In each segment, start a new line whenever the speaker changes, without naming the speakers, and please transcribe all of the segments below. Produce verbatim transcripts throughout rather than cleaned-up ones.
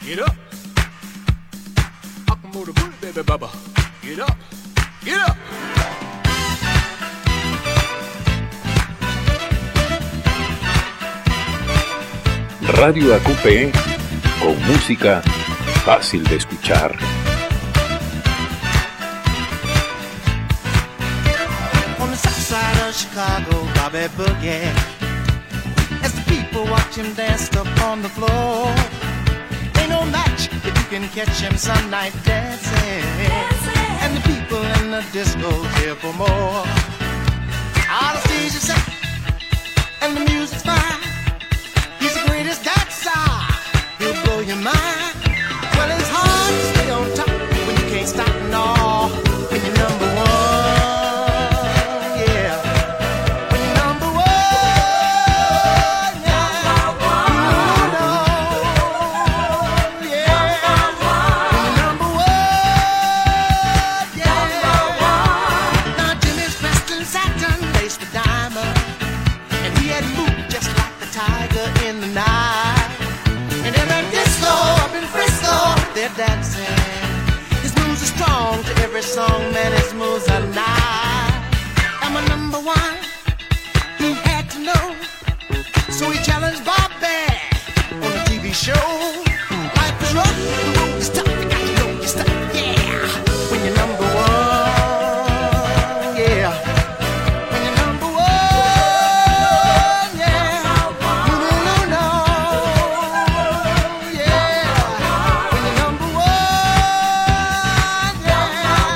Get up. Akamoto booty, baby baba. Get up. Get up.
Radio A Q P con música fácil de escuchar.
On the south side of Chicago, Bobby Boogie, as the people watch him dance up on the floor. Ain't no match if you can catch him some night dancing, dancing. And the people in the disco here for more. All the stage is set and the music's fine. He's the greatest dancer, he'll blow your mind. Well, it's hard to stay on top when you can't stop no. When you're number one, yeah. When you're number one, yeah. You know, yeah. When you're number one, yeah. Now Jimmy's dressed in satin, laced with diamond, and he had moved just like the tiger in the night. And in that disco up in Frisco, they're dancing. His moves are strong to every song, man, his moves are nice. Am I number one? He had to know. So he challenged Bobby on a T V show. Life is rough, the road is tough, you got to know your stuff, yeah. When you're number one, yeah. When you're number one, yeah. No, no, no, yeah. When you're number one, yeah.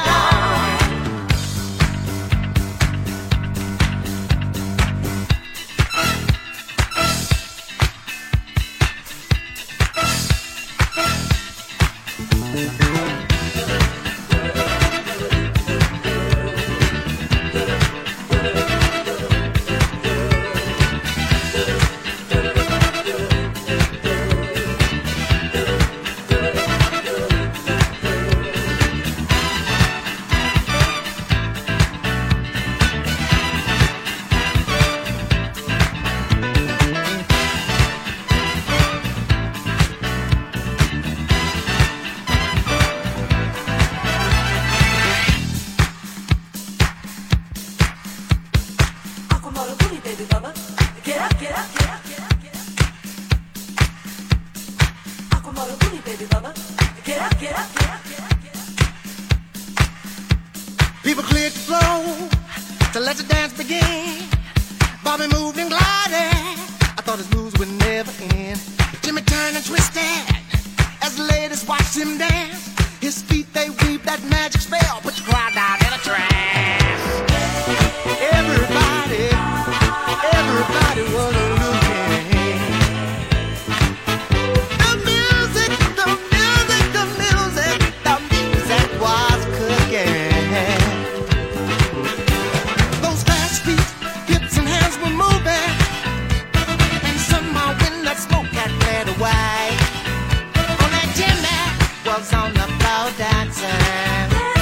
Akamoto booty, baby baba. Get up, get up, get up, get up, get up. Akamoto booty, baby baba. Get up, get up, get up, get up, get up.
People cleared the floor to let the dance begin. Bobby moved and glided. I thought his moves would never end. Jimmy turned and twisted as the ladies watched him dance. His feet, they weave that magic spell. Put your crowd down in a trance. Everybody, everybody was looking. The music, the music, the music, the music was cooking. Those fast feet, hips and hands were moving, and somehow when that smoke had cleared away, on that Jimmy was on the floor dancing.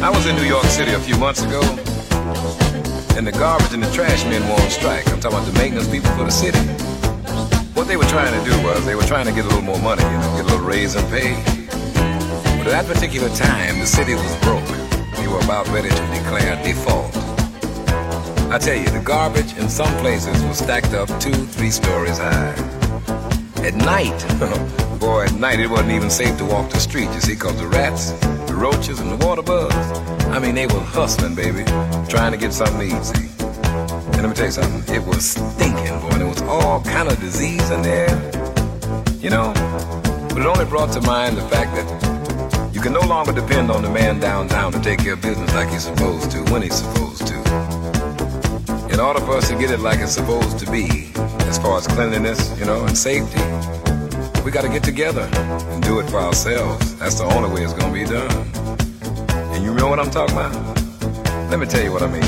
I was in New York City a few months ago, and the garbage and the trash men were on strike. I'm talking about the maintenance people for the city. What they were trying to do was they were trying to get a little more money, you know, get a little raise in pay. But at that particular time, the city was broke. We were about ready to declare default. I tell you, the garbage in some places was stacked up two, three stories high. At night, boy, at night it wasn't even safe to walk the street, you see, because the rats, the roaches, and the water bugs, I mean, they were hustling, baby, trying to get something to eat, see. And let me tell you something, it was stinking, boy, and there was all kind of disease in there, you know. But it only brought to mind the fact that you can no longer depend on the man downtown to take care of business like he's supposed to, when he's supposed to. In order for us to get it like it's supposed to be, as far as cleanliness, you know, and safety, we got to get together and do it for ourselves. That's the only way it's going to be done. And you know what I'm talking about? Let me tell you what I mean.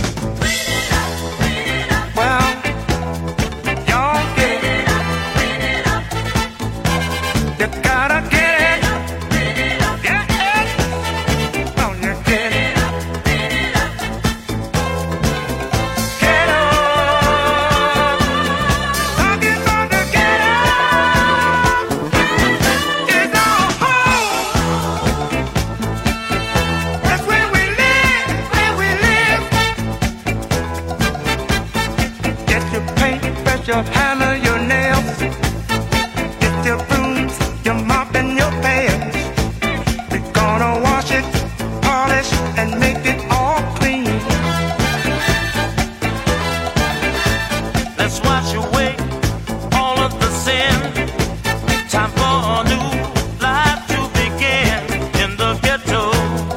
Well, y'all get it. You gotta get it. Yeah, yeah. Oh, you get it. Get up. Talking about the get up. It's our home. That's where we live, where we live. Get your paint, brush your hammer, your nails. Get your brooms, your mop and your pans. We're gonna wash it, polish, and make it all clean.
Let's wash away all of the sin. Time for a new life to begin in the ghetto.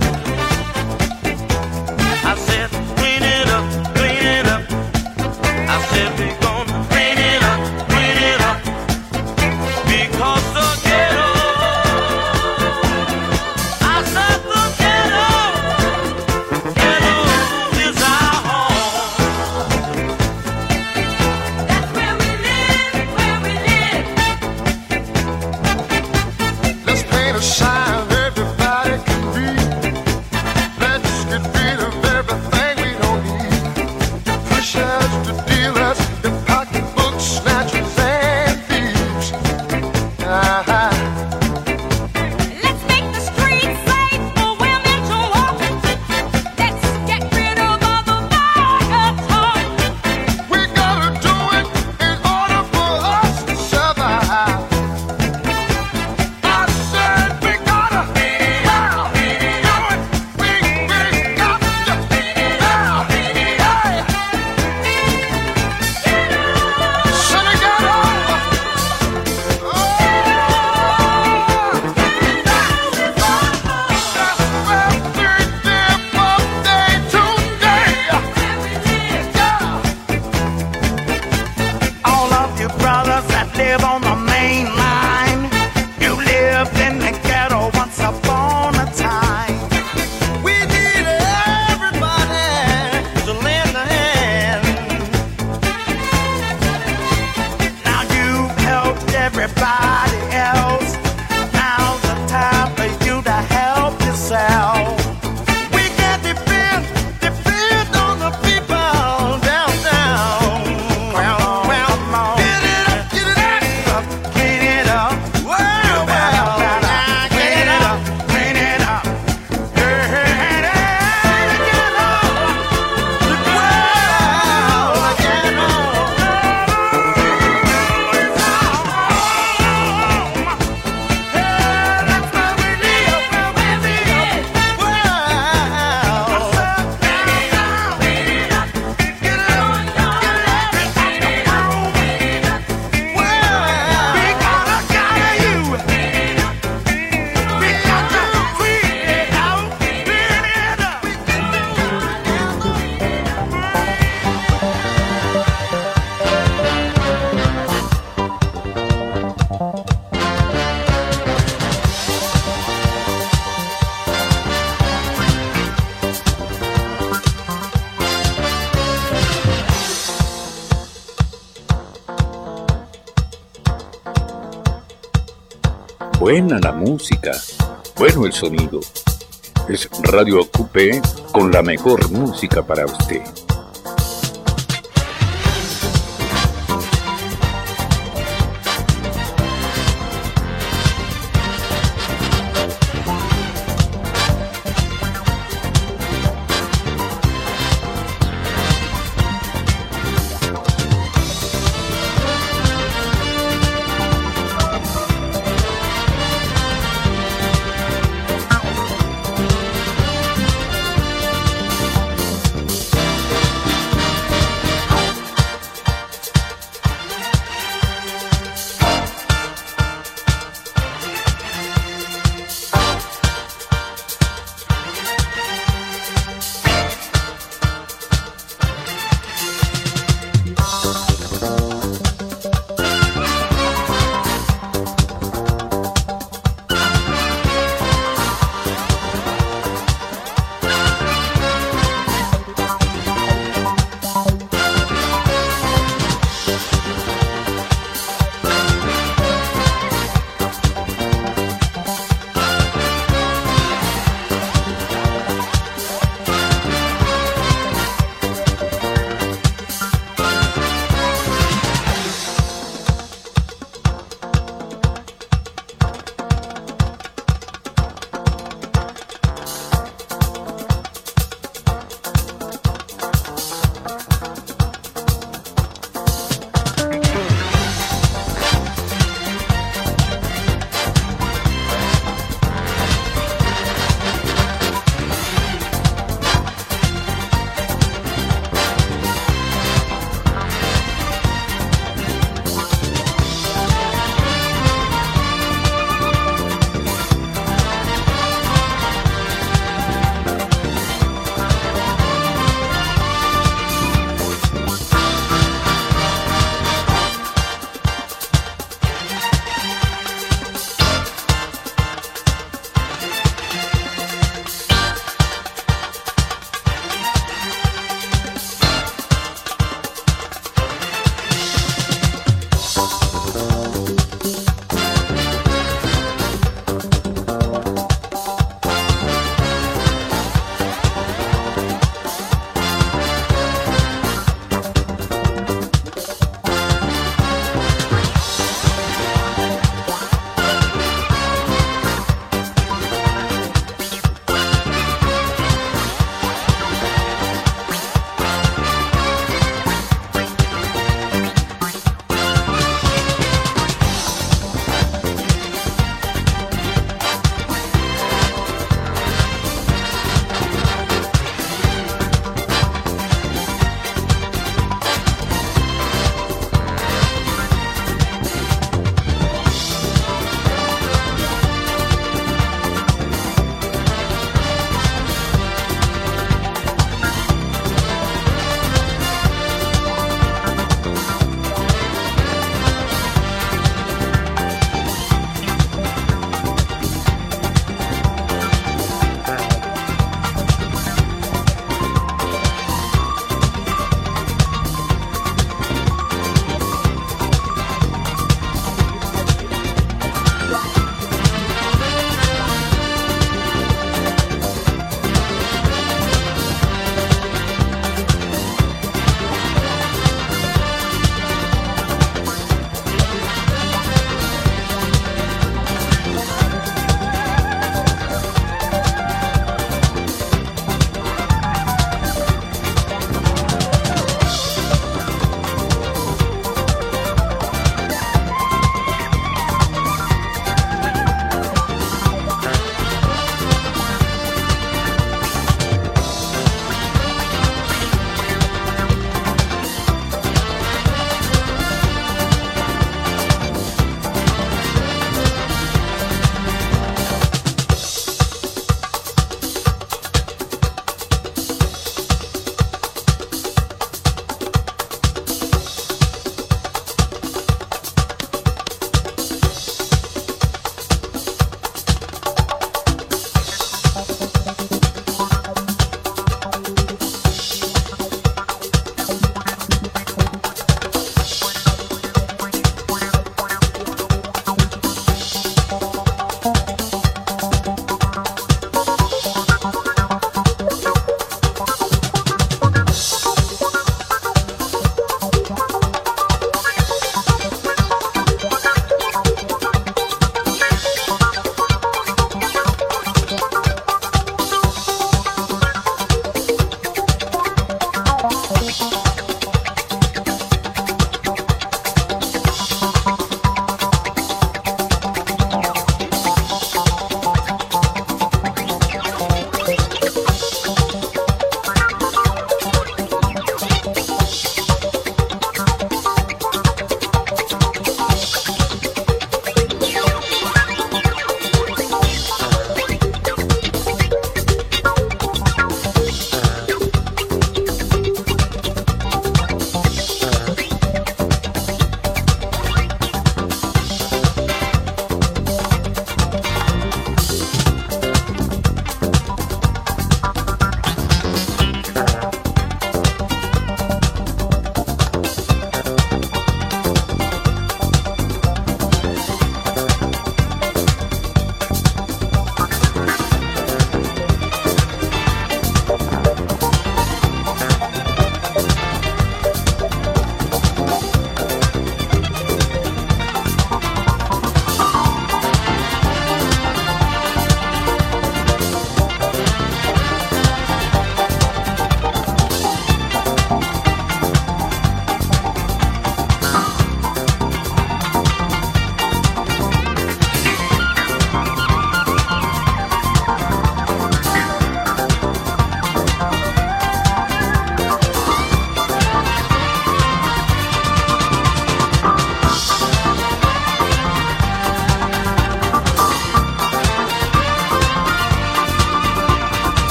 I said, clean it up, clean it up. I said, we're gonna clean it up, clean it up. Because the ghetto, I said the ghetto, ghetto is our home.
That's where we live, where we live.
Let's paint a sign everybody can read. Let's get rid of everything we don't need. The pushers, the dealers, the pocketbook snatchers and thieves. Ah-ha.
Let's make the streets safe for women to walk. Let's get rid of all the bad talk.
We gotta do it in order for us to survive. I said we gotta now do it. We, we got to now. Hey. So we gotta oh. That's where we live from day to day. Yeah.
All of you brothers that live on the main line, you lived in the ghetto once upon a time. We need everybody to lend a hand. Now you've helped everybody else. Now's the time for you to help yourself. We can't depend, depend on the people downtown. Well, well, come on. Get it up, get it up, clean it up. Well, well, now clean it up, clean it up. Get it up. Well, get that's where we live, where we live. Well, get it up, well, we gotta gather you. We got to clean it out, clean it up.
Buena la música, bueno el sonido. es Radio Coupé con la mejor música para usted.
Thank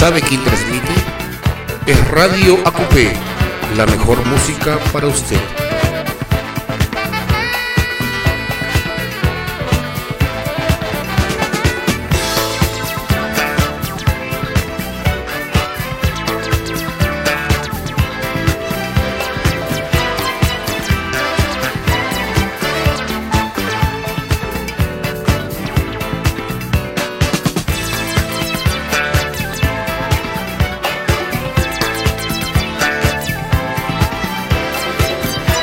¿Sabe quién transmite? Es Radio A Q P, la mejor música para usted.
Thank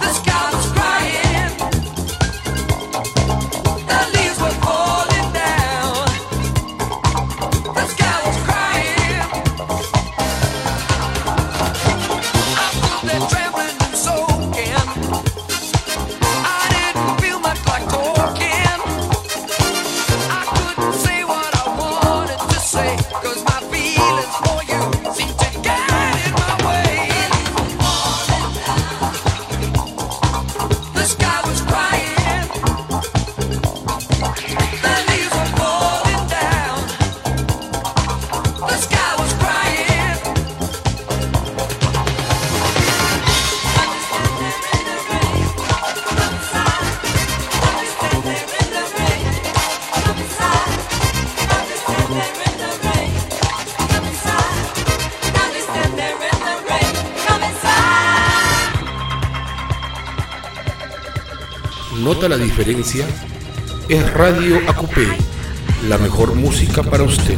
¿Nota la diferencia? Es Radio A Q P, la mejor música para usted.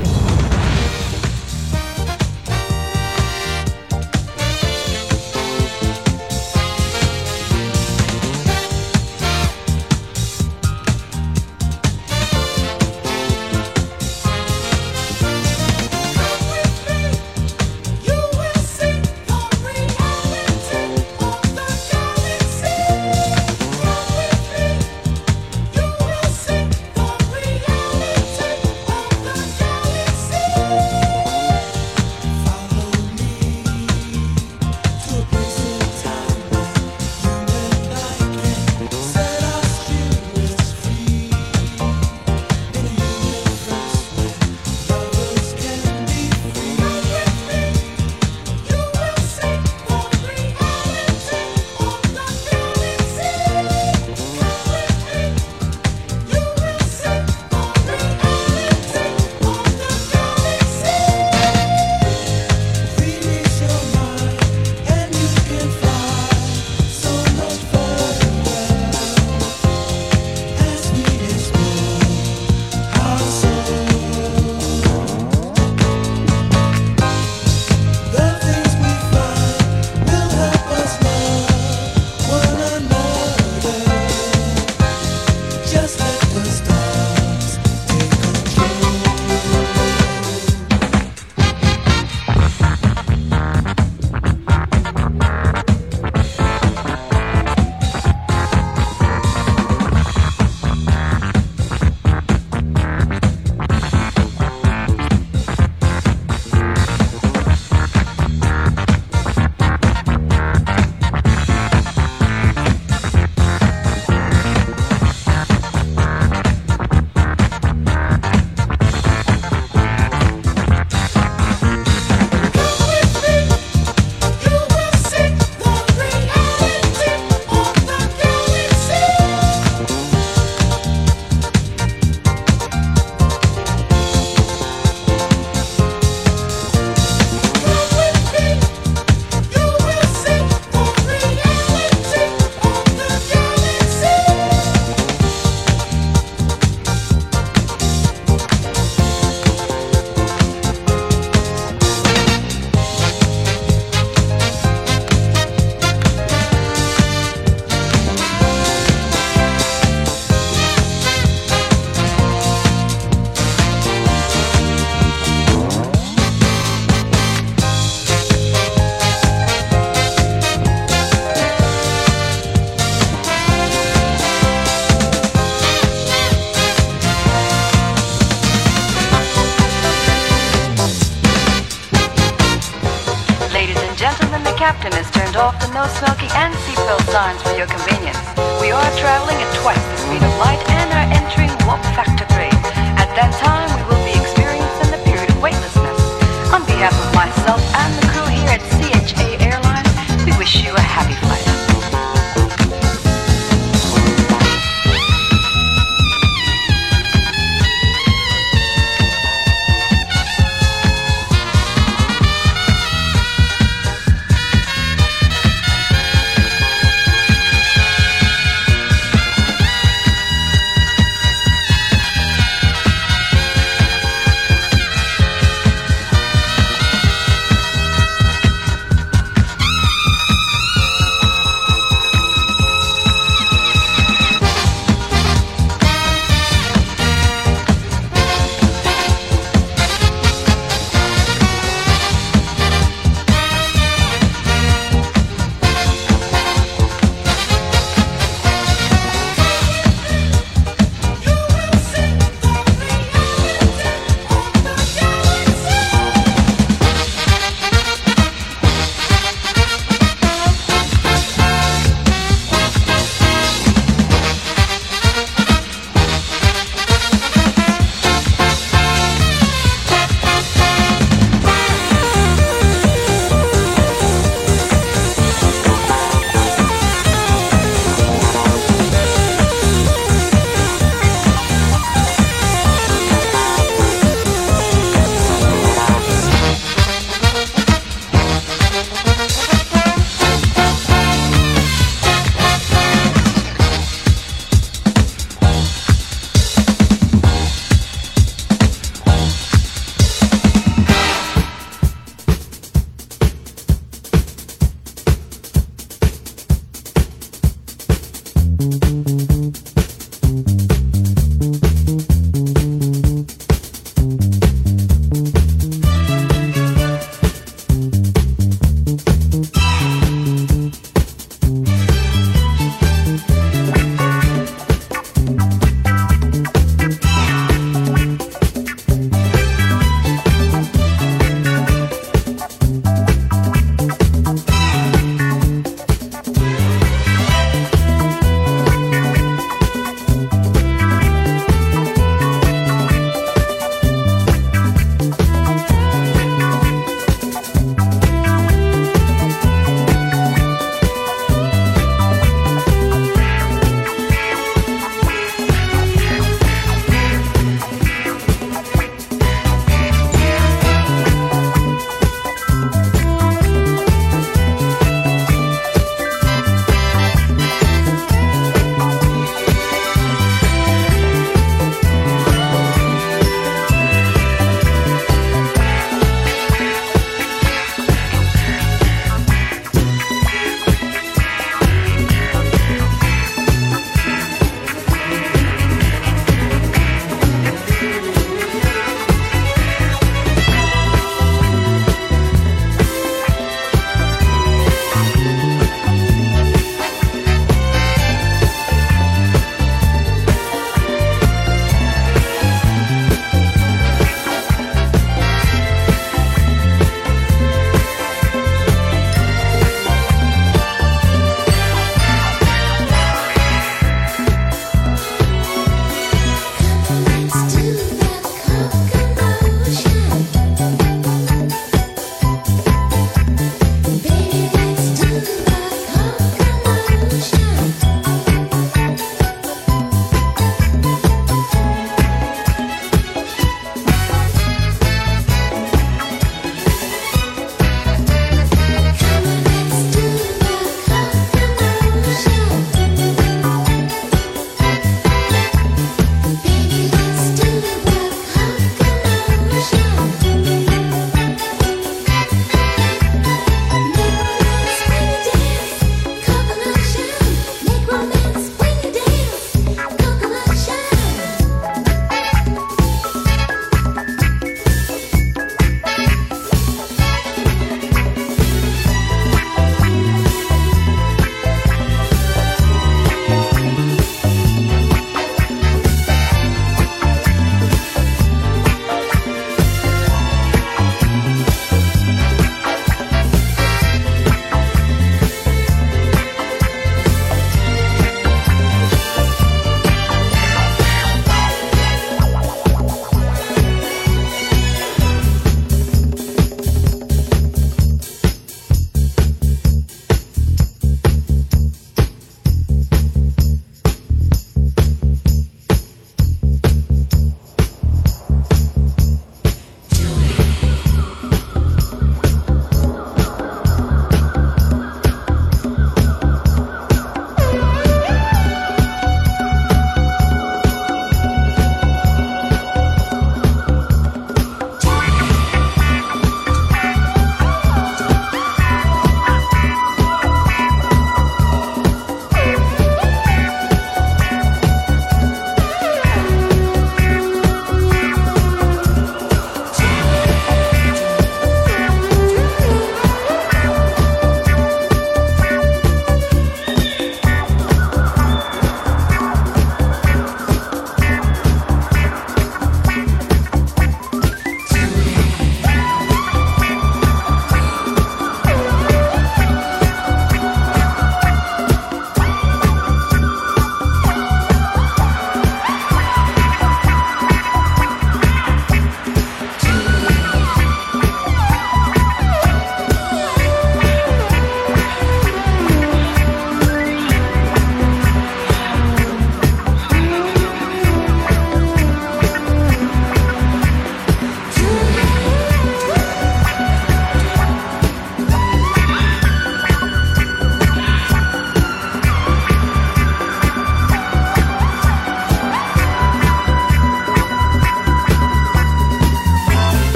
captain has turned off the no smoking and seatbelt signs for your convenience. We are traveling at twice the speed of light and are entering warp factor three. At that time, we will be experiencing the period of weightlessness. On behalf of myself and the crew here at C H A Airlines, we wish you a happy flight.